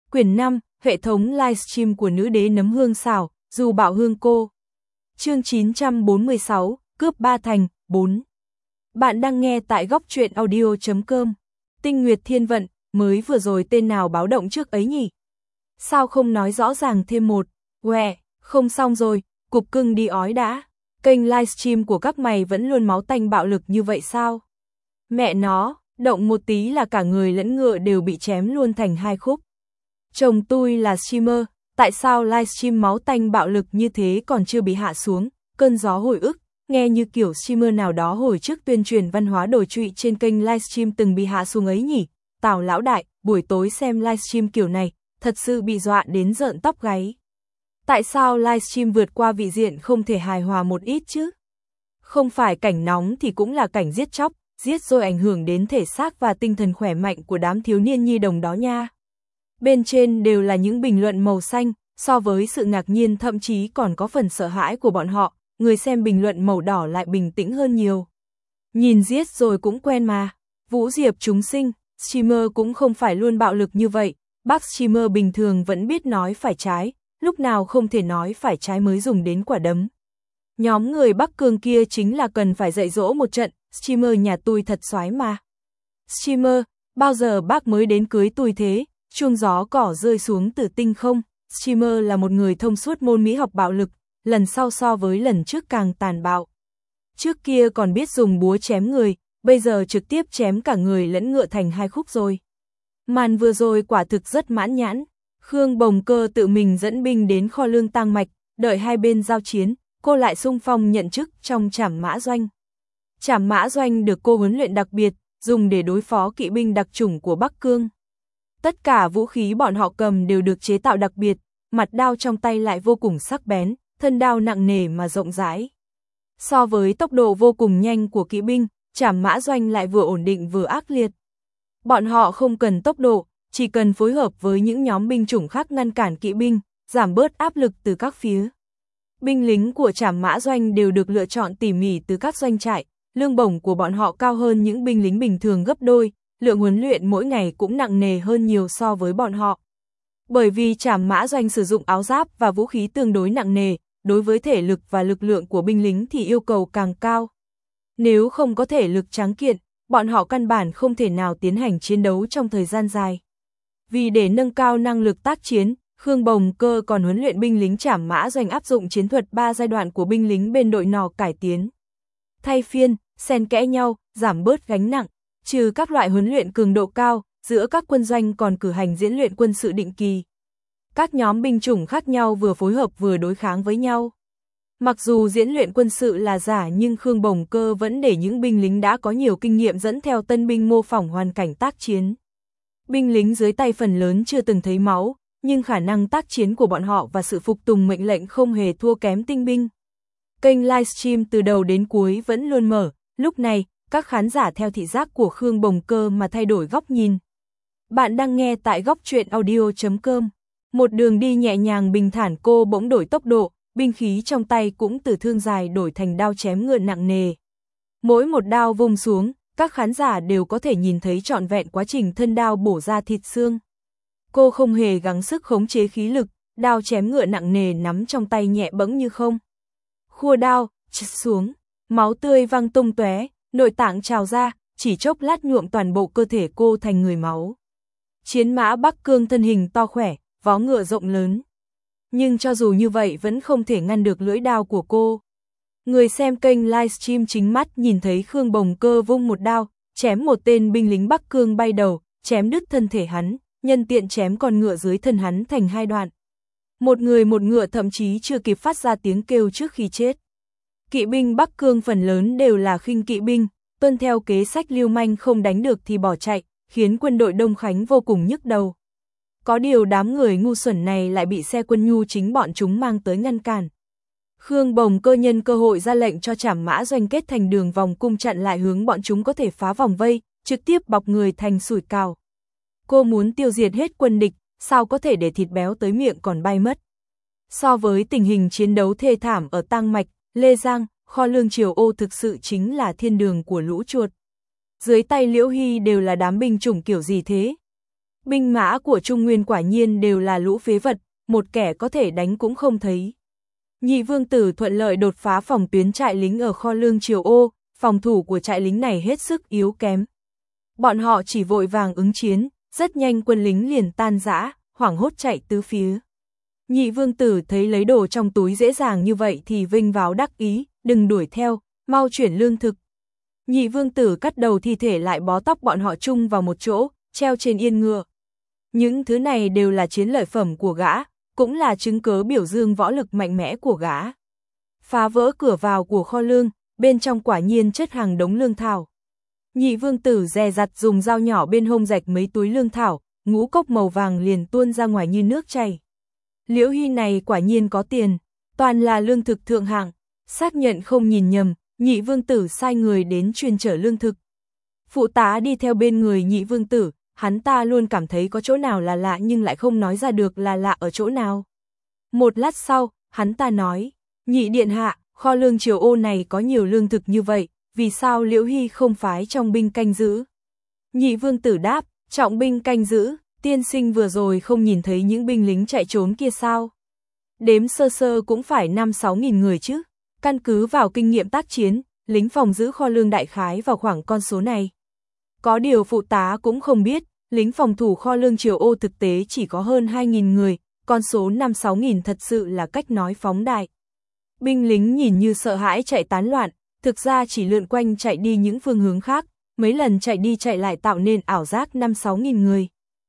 Quyển 5, hệ thống livestream của nữ đế nấm hương xào, dù bảo hương cô. Chương 946, cướp Ba Thành, 4. Bạn đang nghe tại góc truyện audio.com. Tinh Nguyệt Thiên Vận, mới vừa rồi tên nào báo động trước ấy nhỉ? Sao không nói rõ ràng thêm một? Không xong rồi, cục cưng đi ói đã. Kênh livestream của các mày vẫn luôn máu tanh bạo lực như vậy sao? Mẹ nó, động một tí là cả người lẫn ngựa đều bị chém luôn thành hai khúc. Chồng tôi là streamer, tại sao livestream máu tanh bạo lực như thế còn chưa bị hạ xuống? Cơn gió hồi ức, nghe như kiểu streamer nào đó hồi trước tuyên truyền văn hóa đồi trụy trên kênh livestream từng bị hạ xuống ấy nhỉ? Tào lão đại, buổi tối xem livestream kiểu này, thật sự bị dọa đến rợn tóc gáy. Tại sao livestream vượt qua vị diện không thể hài hòa một ít chứ? Không phải cảnh nóng thì cũng là cảnh giết chóc, giết rồi ảnh hưởng đến thể xác và tinh thần khỏe mạnh của đám thiếu niên nhi đồng đó nha. Bên trên đều là những bình luận màu xanh, so với sự ngạc nhiên thậm chí còn có phần sợ hãi của bọn họ, người xem bình luận màu đỏ lại bình tĩnh hơn nhiều. Nhìn giết rồi cũng quen mà. Vũ Diệp chúng sinh, streamer cũng không phải luôn bạo lực như vậy, bác streamer bình thường vẫn biết nói phải trái, lúc nào không thể nói phải trái mới dùng đến quả đấm. Nhóm người Bắc Cương kia chính là cần phải dạy dỗ một trận, streamer nhà tôi thật xoái mà. Streamer, bao giờ bác mới đến cưới tôi thế? Chuông gió cỏ rơi xuống từ tinh không, streamer là một người thông suốt môn mỹ học bạo lực, lần sau so với lần trước càng tàn bạo. Trước kia còn biết dùng búa chém người, bây giờ trực tiếp chém cả người lẫn ngựa thành hai khúc rồi. Màn vừa rồi quả thực rất mãn nhãn, Khương Bồng Cơ tự mình dẫn binh đến kho lương Tang Mạch, đợi hai bên giao chiến, cô lại xung phong nhận chức trong Trảm Mã Doanh. Trảm Mã Doanh được cô huấn luyện đặc biệt, dùng để đối phó kỵ binh đặc chủng của Bắc Cương. Tất cả vũ khí bọn họ cầm đều được chế tạo đặc biệt, mặt đao trong tay lại vô cùng sắc bén, thân đao nặng nề mà rộng rãi. So với tốc độ vô cùng nhanh của kỵ binh, Trảm Mã Doanh lại vừa ổn định vừa ác liệt. Bọn họ không cần tốc độ, chỉ cần phối hợp với những nhóm binh chủng khác ngăn cản kỵ binh, giảm bớt áp lực từ các phía. Binh lính của Trảm Mã Doanh đều được lựa chọn tỉ mỉ từ các doanh trại, lương bổng của bọn họ cao hơn những binh lính bình thường gấp đôi. Lượng huấn luyện mỗi ngày cũng nặng nề hơn nhiều so với bọn họ. Bởi vì Trảm Mã Doanh sử dụng áo giáp và vũ khí tương đối nặng nề, đối với thể lực và lực lượng của binh lính thì yêu cầu càng cao. Nếu không có thể lực tráng kiện, bọn họ căn bản không thể nào tiến hành chiến đấu trong thời gian dài. Vì để nâng cao năng lực tác chiến, Khương Bồng Cơ còn huấn luyện binh lính Trảm Mã Doanh áp dụng chiến thuật 3 giai đoạn của binh lính bên đội nỏ cải tiến. Thay phiên, xen kẽ nhau, giảm bớt gánh nặng. Trừ các loại huấn luyện cường độ cao, giữa các quân doanh còn cử hành diễn luyện quân sự định kỳ. Các nhóm binh chủng khác nhau vừa phối hợp vừa đối kháng với nhau. Mặc dù diễn luyện quân sự là giả nhưng Khương Bồng Cơ vẫn để những binh lính đã có nhiều kinh nghiệm dẫn theo tân binh mô phỏng hoàn cảnh tác chiến. Binh lính dưới tay phần lớn chưa từng thấy máu, nhưng khả năng tác chiến của bọn họ và sự phục tùng mệnh lệnh không hề thua kém tinh binh. Kênh livestream từ đầu đến cuối vẫn luôn mở, lúc này các khán giả theo thị giác của Khương Bồng Cơ mà thay đổi góc nhìn. Bạn đang nghe tại góc truyện audio.com. Một đường đi nhẹ nhàng bình thản cô bỗng đổi tốc độ, binh khí trong tay cũng từ thương dài đổi thành đao chém ngựa nặng nề. Mỗi một đao vung xuống, các khán giả đều có thể nhìn thấy trọn vẹn quá trình thân đao bổ ra thịt xương. Cô không hề gắng sức khống chế khí lực, đao chém ngựa nặng nề nắm trong tay nhẹ bẫng như không. Khua đao, chứt xuống, máu tươi văng tung tóe. Nội tạng trào ra, chỉ chốc lát nhuộm toàn bộ cơ thể cô thành người máu. Chiến mã Bắc Cương thân hình to khỏe, vó ngựa rộng lớn. Nhưng cho dù như vậy vẫn không thể ngăn được lưỡi đao của cô. Người xem kênh livestream chính mắt nhìn thấy Khương Bồng Cơ vung một đao, chém một tên binh lính Bắc Cương bay đầu, chém đứt thân thể hắn, nhân tiện chém con ngựa dưới thân hắn thành hai đoạn. Một người một ngựa thậm chí chưa kịp phát ra tiếng kêu trước khi chết. Kỵ binh Bắc Cương phần lớn đều là khinh kỵ binh, tuân theo kế sách lưu manh không đánh được thì bỏ chạy, khiến quân đội Đông Khánh vô cùng nhức đầu. Có điều đám người ngu xuẩn này lại bị xe quân nhu chính bọn chúng mang tới ngăn cản. Khương Bồng Cơ nhân cơ hội ra lệnh cho Trảm Mã Doanh kết thành đường vòng cung chặn lại hướng bọn chúng có thể phá vòng vây, trực tiếp bọc người thành sủi cảo. Cô muốn tiêu diệt hết quân địch, sao có thể để thịt béo tới miệng còn bay mất. So với tình hình chiến đấu thê thảm ở Tang Mạch, Lê Giang, kho lương Triều Ô thực sự chính là thiên đường của lũ chuột. Dưới tay Liễu Hy đều là đám binh chủng kiểu gì thế? Binh mã của Trung Nguyên quả nhiên đều là lũ phế vật, một kẻ có thể đánh cũng không thấy. Nhị vương tử thuận lợi đột phá phòng tuyến trại lính ở kho lương Triều Ô, phòng thủ của trại lính này hết sức yếu kém. Bọn họ chỉ vội vàng ứng chiến, rất nhanh quân lính liền tan rã, hoảng hốt chạy tứ phía. Nhị vương tử thấy lấy đồ trong túi dễ dàng như vậy thì vinh váo đắc ý, đừng đuổi theo, mau chuyển lương thực. Nhị vương tử cắt đầu thi thể lại bó tóc bọn họ chung vào một chỗ, treo trên yên ngựa. Những thứ này đều là chiến lợi phẩm của gã, cũng là chứng cớ biểu dương võ lực mạnh mẽ của gã. Phá vỡ cửa vào của kho lương, bên trong quả nhiên chất hàng đống lương thảo. Nhị vương tử dè dặt dùng dao nhỏ bên hông rạch mấy túi lương thảo, ngũ cốc màu vàng liền tuôn ra ngoài như nước chảy. Liễu Hy này quả nhiên có tiền, toàn là lương thực thượng hạng, xác nhận không nhìn nhầm, nhị vương tử sai người đến chuyên chở lương thực. Phụ tá đi theo bên người nhị vương tử, hắn ta luôn cảm thấy có chỗ nào là lạ nhưng lại không nói ra được là lạ ở chỗ nào. Một lát sau, hắn ta nói, nhị điện hạ, kho lương Triều Ô này có nhiều lương thực như vậy, vì sao Liễu Hy không phái trọng binh canh giữ? Nhị vương tử đáp, trọng binh canh giữ, tiên sinh vừa rồi không nhìn thấy những binh lính chạy trốn kia sao? Đếm sơ sơ cũng phải 5-6 nghìn người chứ, căn cứ vào kinh nghiệm tác chiến, lính phòng giữ kho lương đại khái vào khoảng con số này. Có điều phụ tá cũng không biết, lính phòng thủ kho lương Triều Ô thực tế chỉ có hơn 2.000 người, con số 5-6 nghìn thật sự là cách nói phóng đại. Binh lính nhìn như sợ hãi chạy tán loạn, thực ra chỉ lượn quanh chạy đi những phương hướng khác, mấy lần chạy đi chạy lại tạo nên ảo giác 5-6 nghìn người.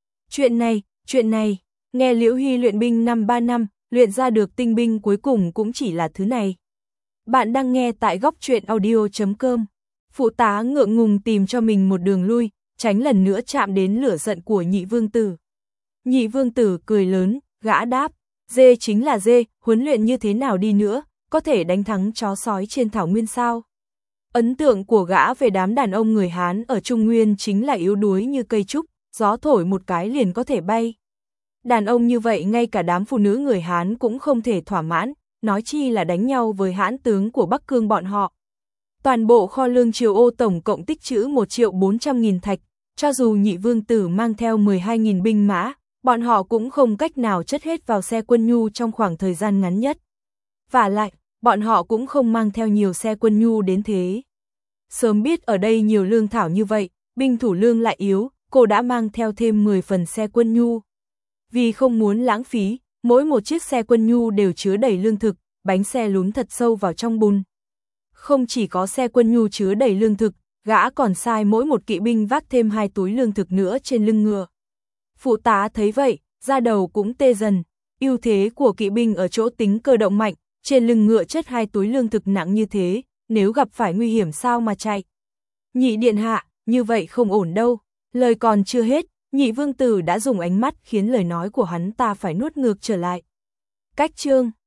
Chuyện này, nghe Liễu Hy luyện binh 5-3 năm, luyện ra được tinh binh cuối cùng cũng chỉ là thứ này. Bạn đang nghe tại góc truyện audio.com. Phụ tá ngượng ngùng tìm cho mình một đường lui, tránh lần nữa chạm đến lửa giận của nhị vương tử. Nhị vương tử cười lớn, gã đáp, dê chính là dê, huấn luyện như thế nào đi nữa, có thể đánh thắng chó sói trên thảo nguyên sao? Ấn tượng của gã về đám đàn ông người Hán ở Trung Nguyên chính là yếu đuối như cây trúc, gió thổi một cái liền có thể bay. Đàn ông như vậy ngay cả đám phụ nữ người Hán cũng không thể thỏa mãn, nói chi là đánh nhau với hãn tướng của Bắc Cương bọn họ. Toàn bộ kho lương Triều Ô tổng cộng tích trữ 1.400.000 thạch, cho dù nhị vương tử mang theo 12.000 binh mã, bọn họ cũng không cách nào chất hết vào xe quân nhu trong khoảng thời gian ngắn nhất. Vả lại, bọn họ cũng không mang theo nhiều xe quân nhu đến thế. Sớm biết ở đây nhiều lương thảo như vậy, binh thủ lương lại yếu, cô đã mang theo thêm 10 phần xe quân nhu. Vì không muốn lãng phí, mỗi một chiếc xe quân nhu đều chứa đầy lương thực, bánh xe lún thật sâu vào trong bùn. Không chỉ có xe quân nhu chứa đầy lương thực, gã còn sai mỗi một kỵ binh vác thêm 2 túi lương thực nữa trên lưng ngựa. Phụ tá thấy vậy, da đầu cũng tê dần, ưu thế của kỵ binh ở chỗ tính cơ động mạnh, trên lưng ngựa chất 2 túi lương thực nặng như thế, nếu gặp phải nguy hiểm sao mà chạy. Nhị điện hạ, như vậy không ổn đâu, lời còn chưa hết, nhị vương tử đã dùng ánh mắt khiến lời nói của hắn ta phải nuốt ngược trở lại. Cách chương